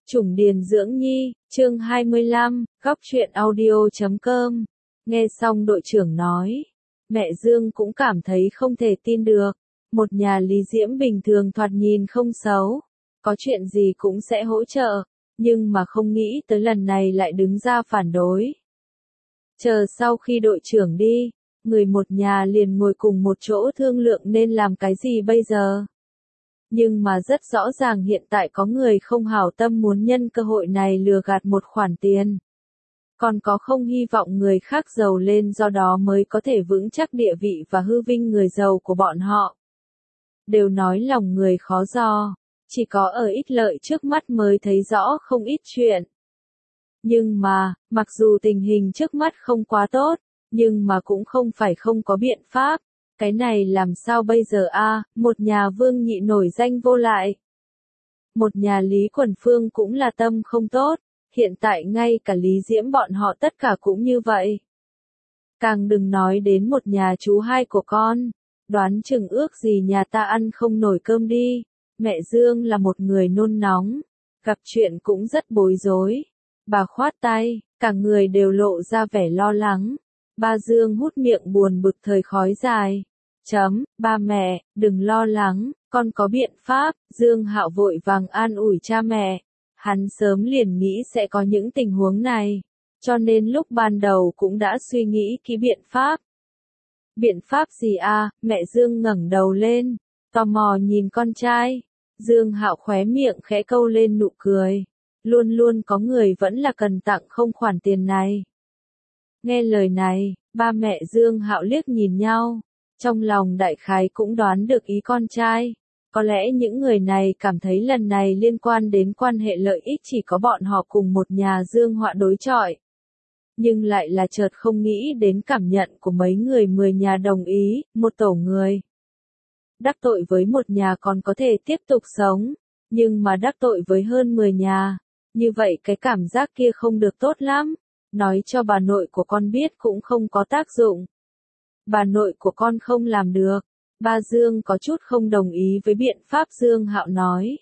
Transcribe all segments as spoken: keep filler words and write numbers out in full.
Chủng Điền Dưỡng Nhi, chương hai mươi lăm, góc truyện audio chấm com. Nghe xong đội trưởng nói, mẹ Dương cũng cảm thấy không thể tin được. Một nhà Lý Diễm bình thường thoạt nhìn không xấu, có chuyện gì cũng sẽ hỗ trợ, nhưng mà không nghĩ tới lần này lại đứng ra phản đối. Chờ sau khi đội trưởng đi, người một nhà liền ngồi cùng một chỗ thương lượng nên làm cái gì bây giờ. Nhưng mà rất rõ ràng hiện tại có người không hảo tâm muốn nhân cơ hội này lừa gạt một khoản tiền. Còn có không hy vọng người khác giàu lên do đó mới có thể vững chắc địa vị và hư vinh người giàu của bọn họ. Đều nói lòng người khó dò, chỉ có ở ích lợi trước mắt mới thấy rõ không ít chuyện. Nhưng mà, mặc dù tình hình trước mắt không quá tốt, nhưng mà cũng không phải không có biện pháp. Cái này làm sao bây giờ a? À, một nhà Vương Nhị nổi danh vô lại. Một nhà Lý Quần Phương cũng là tâm không tốt, hiện tại ngay cả Lý Diễm bọn họ tất cả cũng như vậy. Càng đừng nói đến một nhà chú hai của con, đoán chừng ước gì nhà ta ăn không nổi cơm đi. Mẹ Dương là một người nôn nóng, gặp chuyện cũng rất bối rối. Bà khoát tay, cả người đều lộ ra vẻ lo lắng. Ba Dương hút miệng buồn bực thời khói dài. Chấm, ba mẹ, đừng lo lắng, con có biện pháp. Dương Hạo vội vàng an ủi cha mẹ. Hắn sớm liền nghĩ sẽ có những tình huống này, cho nên lúc ban đầu cũng đã suy nghĩ kỹ biện pháp. Biện pháp gì a? Mẹ Dương ngẩng đầu lên, tò mò nhìn con trai. Dương Hạo khóe miệng khẽ câu lên nụ cười. Luôn luôn có người vẫn là cần tặng không khoản tiền này. Nghe lời này, ba mẹ Dương Hạo liếc nhìn nhau, trong lòng đại khái cũng đoán được ý con trai. Có lẽ những người này cảm thấy lần này liên quan đến quan hệ lợi ích chỉ có bọn họ cùng một nhà Dương họa đối chọi. Nhưng lại là chợt không nghĩ đến cảm nhận của mấy người mười nhà đồng ý, một tổ người. Đắc tội với một nhà còn có thể tiếp tục sống, nhưng mà đắc tội với hơn mười nhà, như vậy cái cảm giác kia không được tốt lắm. Nói cho bà nội của con biết cũng không có tác dụng. Bà nội của con không làm được. Ba Dương có chút không đồng ý với biện pháp Dương Hạo nói.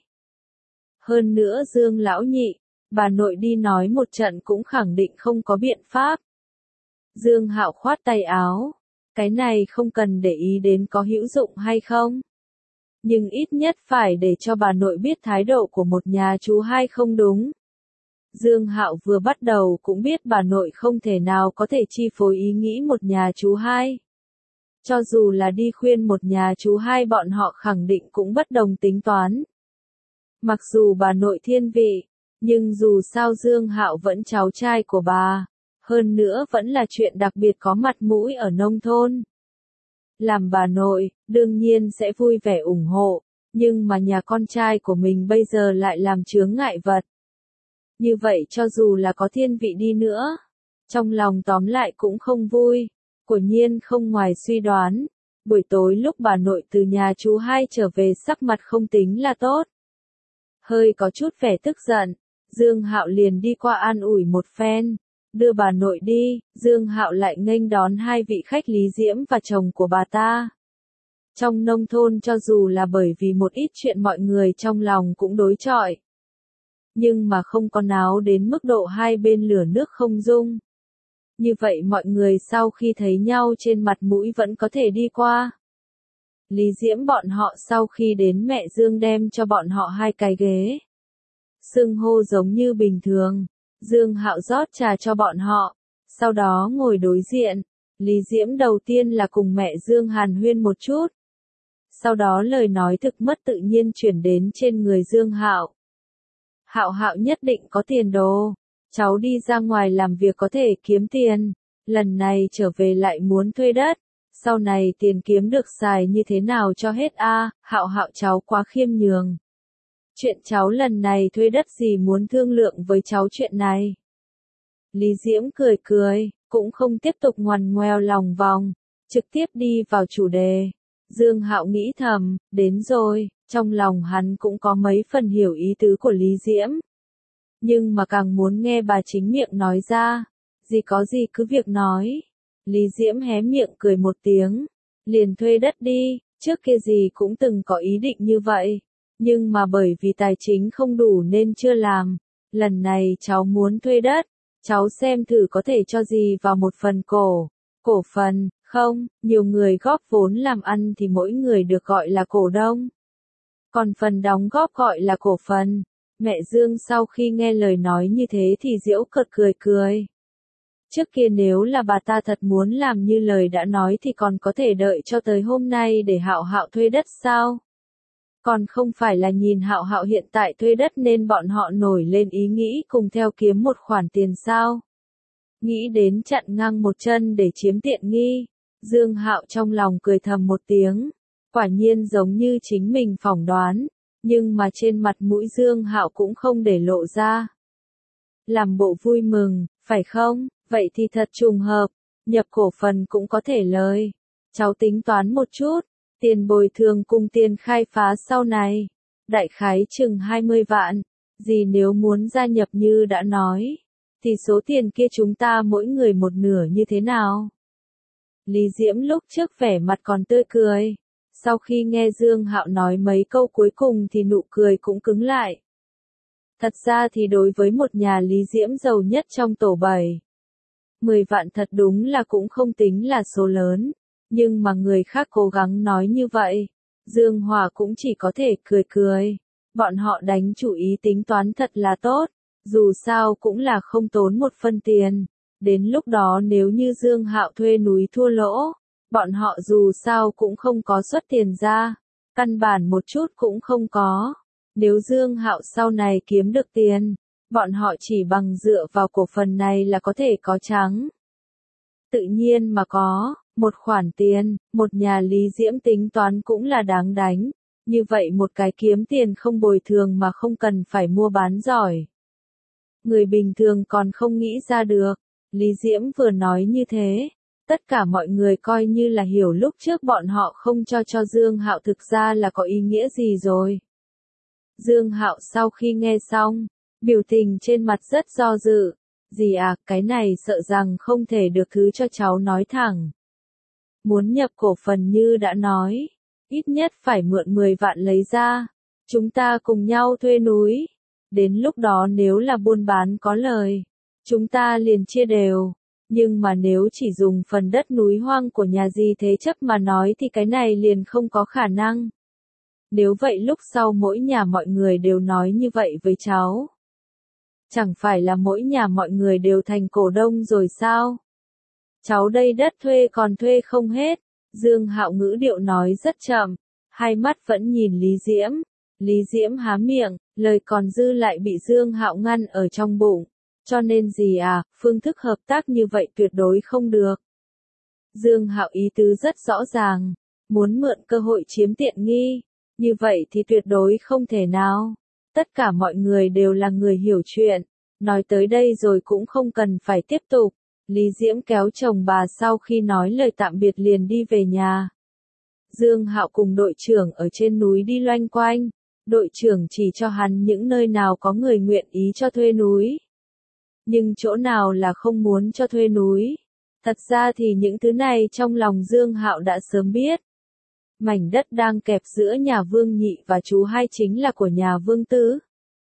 Hơn nữa Dương lão nhị, bà nội đi nói một trận cũng khẳng định không có biện pháp. Dương Hạo khoát tay áo. Cái này không cần để ý đến có hữu dụng hay không. Nhưng ít nhất phải để cho bà nội biết thái độ của một nhà chú hai không đúng. Dương Hạo vừa bắt đầu cũng biết bà nội không thể nào có thể chi phối ý nghĩ một nhà chú hai. Cho dù là đi khuyên một nhà chú hai bọn họ khẳng định cũng bất đồng tính toán. Mặc dù bà nội thiên vị, nhưng dù sao Dương Hạo vẫn cháu trai của bà, hơn nữa vẫn là chuyện đặc biệt có mặt mũi ở nông thôn. Làm bà nội, đương nhiên sẽ vui vẻ ủng hộ, nhưng mà nhà con trai của mình bây giờ lại làm chướng ngại vật. Như vậy cho dù là có thiên vị đi nữa, trong lòng tóm lại cũng không vui. Quả nhiên không ngoài suy đoán, buổi tối lúc bà nội từ nhà chú hai trở về sắc mặt không tính là tốt. Hơi có chút vẻ tức giận, Dương Hạo liền đi qua an ủi một phen, đưa bà nội đi. Dương Hạo lại nghênh đón hai vị khách Lý Diễm và chồng của bà ta. Trong nông thôn cho dù là bởi vì một ít chuyện mọi người trong lòng cũng đối chọi, nhưng mà không có náo đến mức độ hai bên lửa nước không dung. Như vậy mọi người sau khi thấy nhau trên mặt mũi vẫn có thể đi qua. Lý Diễm bọn họ sau khi đến mẹ Dương đem cho bọn họ hai cái ghế. Xưng hô giống như bình thường. Dương Hạo rót trà cho bọn họ, sau đó ngồi đối diện. Lý Diễm đầu tiên là cùng mẹ Dương hàn huyên một chút. Sau đó lời nói thực mất tự nhiên chuyển đến trên người Dương Hạo. Hạo Hạo nhất định có tiền đồ. Cháu đi ra ngoài làm việc có thể kiếm tiền, lần này trở về lại muốn thuê đất, sau này tiền kiếm được xài như thế nào cho hết a? À, Hạo Hạo cháu quá khiêm nhường. Chuyện cháu lần này thuê đất gì muốn thương lượng với cháu chuyện này. Lý Diễm cười cười, cũng không tiếp tục ngoằn ngoèo lòng vòng, trực tiếp đi vào chủ đề. Dương Hạo nghĩ thầm, đến rồi, trong lòng hắn cũng có mấy phần hiểu ý tứ của Lý Diễm. Nhưng mà càng muốn nghe bà chính miệng nói ra, gì có gì cứ việc nói. Lý Diễm hé miệng cười một tiếng, liền thuê đất đi, trước kia gì cũng từng có ý định như vậy, nhưng mà bởi vì tài chính không đủ nên chưa làm, lần này cháu muốn thuê đất, cháu xem thử có thể cho gì vào một phần cổ, cổ phần, không, nhiều người góp vốn làm ăn thì mỗi người được gọi là cổ đông. Còn phần đóng góp gọi là cổ phần. Mẹ Dương sau khi nghe lời nói như thế thì giễu cợt cười cười. Trước kia nếu là bà ta thật muốn làm như lời đã nói thì còn có thể đợi cho tới hôm nay để Hạo Hạo thuê đất sao? Còn không phải là nhìn Hạo Hạo hiện tại thuê đất nên bọn họ nổi lên ý nghĩ cùng theo kiếm một khoản tiền sao? Nghĩ đến chặn ngang một chân để chiếm tiện nghi, Dương Hạo trong lòng cười thầm một tiếng, quả nhiên giống như chính mình phỏng đoán, nhưng mà trên mặt mũi Dương Hạo cũng không để lộ ra. Làm bộ vui mừng, phải không? Vậy thì thật trùng hợp, nhập cổ phần cũng có thể lời. Cháu tính toán một chút, tiền bồi thường cùng tiền khai phá sau này, đại khái chừng hai mươi vạn, gì nếu muốn gia nhập như đã nói, thì số tiền kia chúng ta mỗi người một nửa như thế nào? Lý Diễm lúc trước vẻ mặt còn tươi cười, sau khi nghe Dương Hạo nói mấy câu cuối cùng thì nụ cười cũng cứng lại. Thật ra thì đối với một nhà Lý Diễm giàu nhất trong tổ bảy, mười vạn thật đúng là cũng không tính là số lớn, nhưng mà người khác cố gắng nói như vậy, Dương Hòa cũng chỉ có thể cười cười. Bọn họ đánh chủ ý tính toán thật là tốt, dù sao cũng là không tốn một phân tiền. Đến lúc đó nếu như Dương Hạo thuê núi thua lỗ, bọn họ dù sao cũng không có xuất tiền ra, căn bản một chút cũng không có. Nếu Dương Hạo sau này kiếm được tiền, bọn họ chỉ bằng dựa vào cổ phần này là có thể có trắng. Tự nhiên mà có, một khoản tiền, một nhà Lý Diễm tính toán cũng là đáng đánh. Như vậy một cái kiếm tiền không bồi thường mà không cần phải mua bán giỏi. Người bình thường còn không nghĩ ra được. Lý Diễm vừa nói như thế, tất cả mọi người coi như là hiểu lúc trước bọn họ không cho cho Dương Hạo thực ra là có ý nghĩa gì rồi. Dương Hạo sau khi nghe xong, biểu tình trên mặt rất do dự. Dì à, cái này sợ rằng không thể được thứ cho cháu nói thẳng. Muốn nhập cổ phần như đã nói, ít nhất phải mượn mười vạn lấy ra. Chúng ta cùng nhau thuê núi. Đến lúc đó nếu là buôn bán có lời, chúng ta liền chia đều. Nhưng mà nếu chỉ dùng phần đất núi hoang của nhà dì thế chấp mà nói thì cái này liền không có khả năng. Nếu vậy lúc sau mỗi nhà mọi người đều nói như vậy với cháu. Chẳng phải là mỗi nhà mọi người đều thành cổ đông rồi sao? Cháu đây đất thuê còn thuê không hết. Dương Hạo ngữ điệu nói rất chậm, hai mắt vẫn nhìn Lý Diễm. Lý Diễm há miệng, lời còn dư lại bị Dương Hạo ngăn ở trong bụng. Cho nên gì à, phương thức hợp tác như vậy tuyệt đối không được. Dương Hạo ý tứ rất rõ ràng, muốn mượn cơ hội chiếm tiện nghi, như vậy thì tuyệt đối không thể nào. Tất cả mọi người đều là người hiểu chuyện, nói tới đây rồi cũng không cần phải tiếp tục. Lý Diễm kéo chồng bà sau khi nói lời tạm biệt liền đi về nhà. Dương Hạo cùng đội trưởng ở trên núi đi loanh quanh, đội trưởng chỉ cho hắn những nơi nào có người nguyện ý cho thuê núi. Nhưng chỗ nào là không muốn cho thuê núi. Thật ra thì những thứ này trong lòng Dương Hạo đã sớm biết. Mảnh đất đang kẹp giữa nhà Vương Nhị và chú hai chính là của nhà Vương Tứ.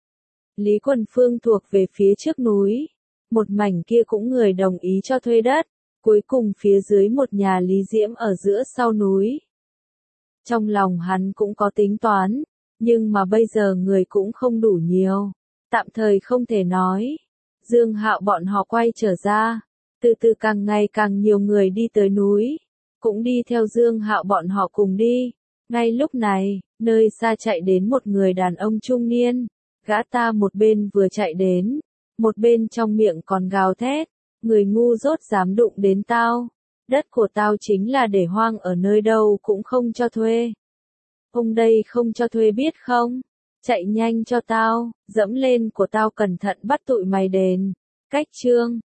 Lý Quần Phương thuộc về phía trước núi. Một mảnh kia cũng người đồng ý cho thuê đất. Cuối cùng phía dưới một nhà Lý Diễm ở giữa sau núi. Trong lòng hắn cũng có tính toán. Nhưng mà bây giờ người cũng không đủ nhiều. Tạm thời không thể nói. Dương Hạo bọn họ quay trở ra. Từ từ càng ngày càng nhiều người đi tới núi. Cũng đi theo Dương Hạo bọn họ cùng đi. Ngay lúc này, nơi xa chạy đến một người đàn ông trung niên. Gã ta một bên vừa chạy đến, một bên trong miệng còn gào thét. Người ngu dốt dám đụng đến tao. Đất của tao chính là để hoang ở nơi đâu cũng không cho thuê. Ông đây không cho thuê biết không? Chạy nhanh cho tao, dẫm lên của tao cẩn thận bắt tụi mày đền. Cách chương